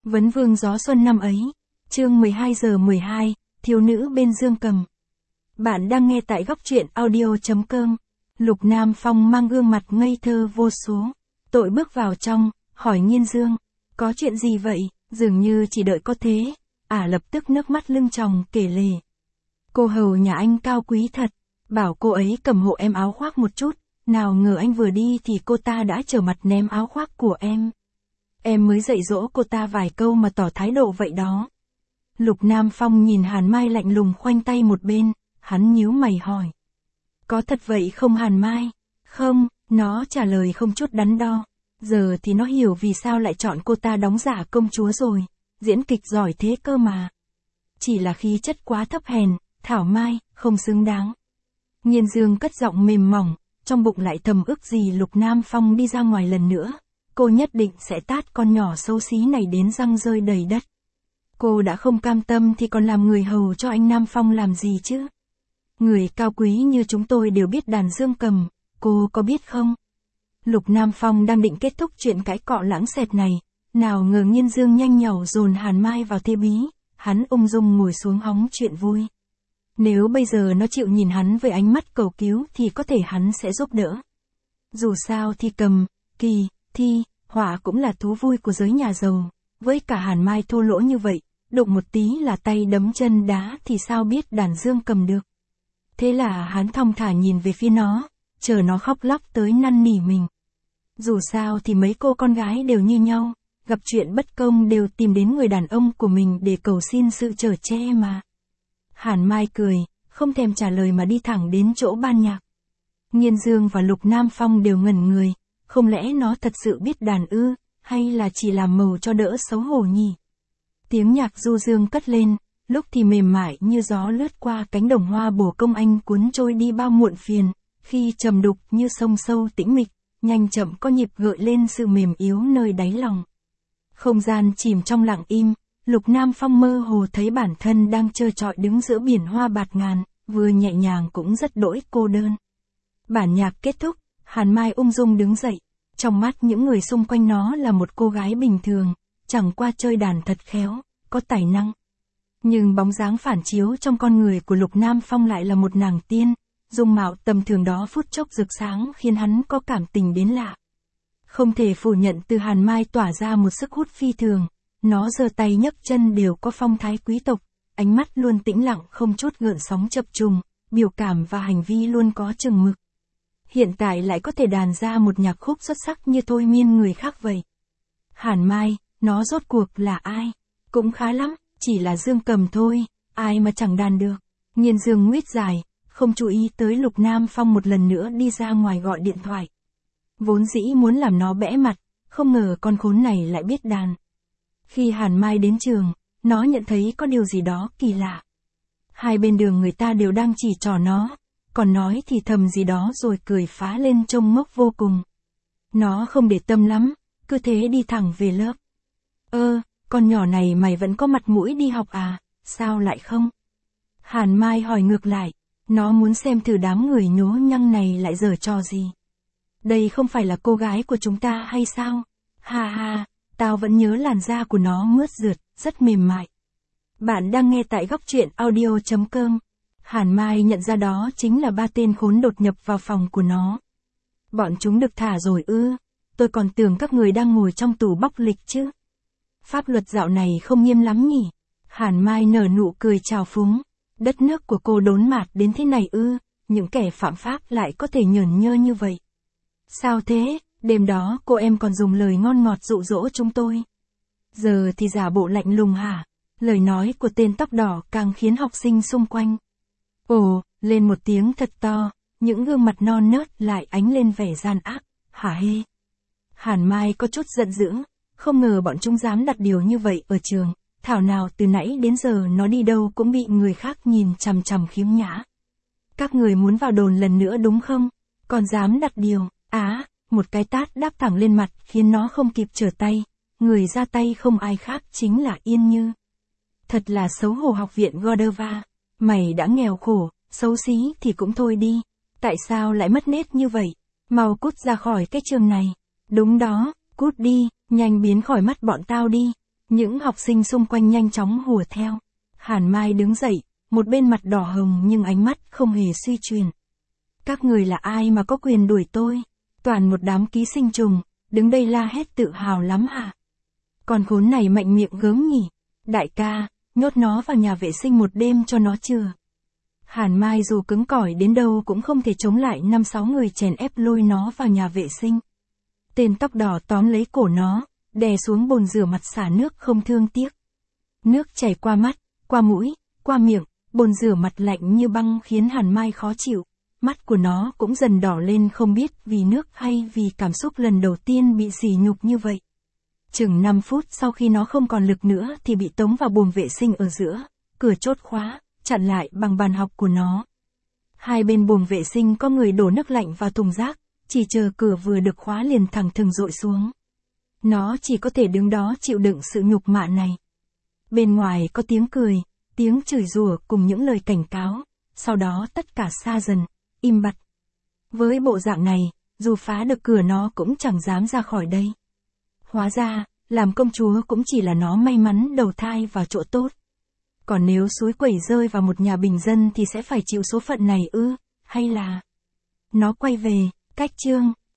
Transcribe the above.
Vấn vương gió xuân năm ấy. Chương 12 giờ 12, thiếu nữ bên dương cầm. Bạn đang nghe tại góc truyện audio.com. Lục Nam Phong mang gương mặt ngây thơ vô số. Tội bước vào trong, hỏi Nghiên Dương. Có chuyện gì vậy? Dường như chỉ đợi có thế. Lập tức nước mắt lưng tròng kể lể. Cô hầu nhà anh cao quý thật. Bảo cô ấy cầm hộ em áo khoác một chút. Nào ngờ anh vừa đi thì cô ta đã trở mặt ném áo khoác của em. Em mới dạy dỗ cô ta vài câu mà tỏ thái độ vậy đó. Lục Nam Phong nhìn Hàn Mai lạnh lùng khoanh tay một bên, hắn nhíu mày hỏi. Có thật vậy không Hàn Mai? Không, nó trả lời không chút đắn đo. Giờ thì nó hiểu vì sao lại chọn cô ta đóng giả công chúa rồi, diễn kịch giỏi thế cơ mà. Chỉ là khí chất quá thấp hèn, thảo mai, không xứng đáng. Nghiên Dương cất giọng mềm mỏng, trong bụng lại thầm ước gì Lục Nam Phong đi ra ngoài lần nữa. Cô nhất định sẽ tát con nhỏ xấu xí này đến răng rơi đầy đất. Cô đã không cam tâm thì còn làm người hầu cho anh Nam Phong làm gì chứ? Người cao quý như chúng tôi đều biết đàn dương cầm, cô có biết không? Lục Nam Phong đang định kết thúc chuyện cãi cọ lãng xẹt này, nào ngờ Nghiên Dương nhanh nhảu dồn Hàn Mai vào thế bí, hắn ung dung ngồi xuống hóng chuyện vui. Nếu bây giờ nó chịu nhìn hắn với ánh mắt cầu cứu thì có thể hắn sẽ giúp đỡ. Dù sao thì cầm, kỳ, thi, họa cũng là thú vui của giới nhà giàu, với cả Hàn Mai thô lỗ như vậy, đụng một tí là tay đấm chân đá thì sao biết đàn dương cầm được. Thế là hắn thong thả nhìn về phía nó, chờ nó khóc lóc tới năn nỉ mình. Dù sao thì mấy cô con gái đều như nhau, gặp chuyện bất công đều tìm đến người đàn ông của mình để cầu xin sự chở che mà. Hàn Mai cười, không thèm trả lời mà đi thẳng đến chỗ ban nhạc. Nghiên Dương và Lục Nam Phong đều ngẩn người, không lẽ nó thật sự biết đàn ư, hay là chỉ làm màu cho đỡ xấu hổ nhỉ? Tiếng nhạc du dương cất lên, lúc thì mềm mại như gió lướt qua cánh đồng hoa bồ công anh cuốn trôi đi bao muộn phiền, khi trầm đục như sông sâu tĩnh mịch, nhanh chậm có nhịp gợi lên sự mềm yếu nơi đáy lòng. Không gian chìm trong lặng im, Lục Nam Phong mơ hồ thấy bản thân đang trơ trọi đứng giữa biển hoa bạt ngàn, vừa nhẹ nhàng cũng rất đỗi cô đơn. Bản nhạc kết thúc, Hàn Mai ung dung đứng dậy, trong mắt những người xung quanh nó là một cô gái bình thường, chẳng qua chơi đàn thật khéo, có tài năng. Nhưng bóng dáng phản chiếu trong con người của Lục Nam Phong lại là một nàng tiên, dung mạo tầm thường đó phút chốc rực sáng khiến hắn có cảm tình đến lạ. Không thể phủ nhận từ Hàn Mai tỏa ra một sức hút phi thường, nó giơ tay nhấc chân đều có phong thái quý tộc, ánh mắt luôn tĩnh lặng không chút gợn sóng chập trùng, biểu cảm và hành vi luôn có chừng mực. Hiện tại lại có thể đàn ra một nhạc khúc xuất sắc như thôi miên người khác vậy. Hàn Mai, nó rốt cuộc là ai? Cũng khá lắm, chỉ là dương cầm thôi, ai mà chẳng đàn được. Nghiên Dương nguyết dài, không chú ý tới Lục Nam Phong một lần nữa đi ra ngoài gọi điện thoại. Vốn dĩ muốn làm nó bẽ mặt, không ngờ con khốn này lại biết đàn. Khi Hàn Mai đến trường, nó nhận thấy có điều gì đó kỳ lạ. Hai bên đường người ta đều đang chỉ trỏ nó, còn nói thì thầm gì đó rồi cười phá lên trông ngốc vô cùng. Nó không để tâm lắm, cứ thế đi thẳng về lớp. Con nhỏ này mày vẫn có mặt mũi đi học à, sao lại không? Hàn Mai hỏi ngược lại, nó muốn xem thử đám người nhố nhăng này lại giở trò gì. Đây không phải là cô gái của chúng ta hay sao? Ha ha, tao vẫn nhớ làn da của nó mướt rượt, rất mềm mại. Bạn đang nghe tại góc truyện audio.com. Hàn Mai nhận ra đó chính là ba tên khốn đột nhập vào phòng của nó. Bọn chúng được thả rồi ư? Tôi còn tưởng các người đang ngồi trong tù bóc lịch chứ. Pháp luật dạo này không nghiêm lắm nhỉ? Hàn Mai nở nụ cười trào phúng. Đất nước của cô đốn mạt đến thế này ư? Những kẻ phạm pháp lại có thể nhởn nhơ như vậy. Sao thế? Đêm đó cô em còn dùng lời ngon ngọt dụ dỗ chúng tôi. Giờ thì giả bộ lạnh lùng hả? Lời nói của tên tóc đỏ càng khiến học sinh xung quanh lên một tiếng thật to, những gương mặt non nớt lại ánh lên vẻ gian ác. Hả hê? Hàn Mai có chút giận dữ, không ngờ bọn chúng dám đặt điều như vậy ở trường, thảo nào từ nãy đến giờ nó đi đâu cũng bị người khác nhìn chằm chằm khiếm nhã. Các người muốn vào đồn lần nữa đúng không? Còn dám đặt điều, một cái tát đáp thẳng lên mặt khiến nó không kịp trở tay, người ra tay không ai khác chính là Yên Như. Thật là xấu hổ học viện Godova, mày đã nghèo khổ, xấu xí thì cũng thôi đi, tại sao lại mất nết như vậy? Mau cút ra khỏi cái trường này. Đúng đó, cút đi, nhanh biến khỏi mắt bọn tao đi. Những học sinh xung quanh nhanh chóng hùa theo. Hàn Mai đứng dậy, một bên mặt đỏ hồng nhưng ánh mắt không hề suy chuyển. Các người là ai mà có quyền đuổi tôi? Toàn một đám ký sinh trùng, đứng đây la hét tự hào lắm hả? Con khốn này mạnh miệng gớm nhỉ? Đại ca, nhốt nó vào nhà vệ sinh một đêm cho nó chừa. Hàn Mai dù cứng cỏi đến đâu cũng không thể chống lại 5-6 người chèn ép lôi nó vào nhà vệ sinh. Tên tóc đỏ tóm lấy cổ nó, đè xuống bồn rửa mặt xả nước không thương tiếc. Nước chảy qua mắt, qua mũi, qua miệng, bồn rửa mặt lạnh như băng khiến Hàn Mai khó chịu. Mắt của nó cũng dần đỏ lên không biết vì nước hay vì cảm xúc lần đầu tiên bị sỉ nhục như vậy. Chừng 5 phút sau khi nó không còn lực nữa thì bị tống vào buồng vệ sinh ở giữa, cửa chốt khóa, chặn lại bằng bàn học của nó. Hai bên buồng vệ sinh có người đổ nước lạnh vào thùng rác, chỉ chờ cửa vừa được khóa liền thẳng thừng dội xuống. Nó chỉ có thể đứng đó chịu đựng sự nhục mạ này. Bên ngoài có tiếng cười, tiếng chửi rủa cùng những lời cảnh cáo, sau đó tất cả xa dần, im bặt. Với bộ dạng này, dù phá được cửa nó cũng chẳng dám ra khỏi đây. Hóa ra, làm công chúa cũng chỉ là nó may mắn đầu thai vào chỗ tốt. Còn nếu suối quẩy rơi vào một nhà bình dân thì sẽ phải chịu số phận này ư, hay là... Nó quay về, cách chương.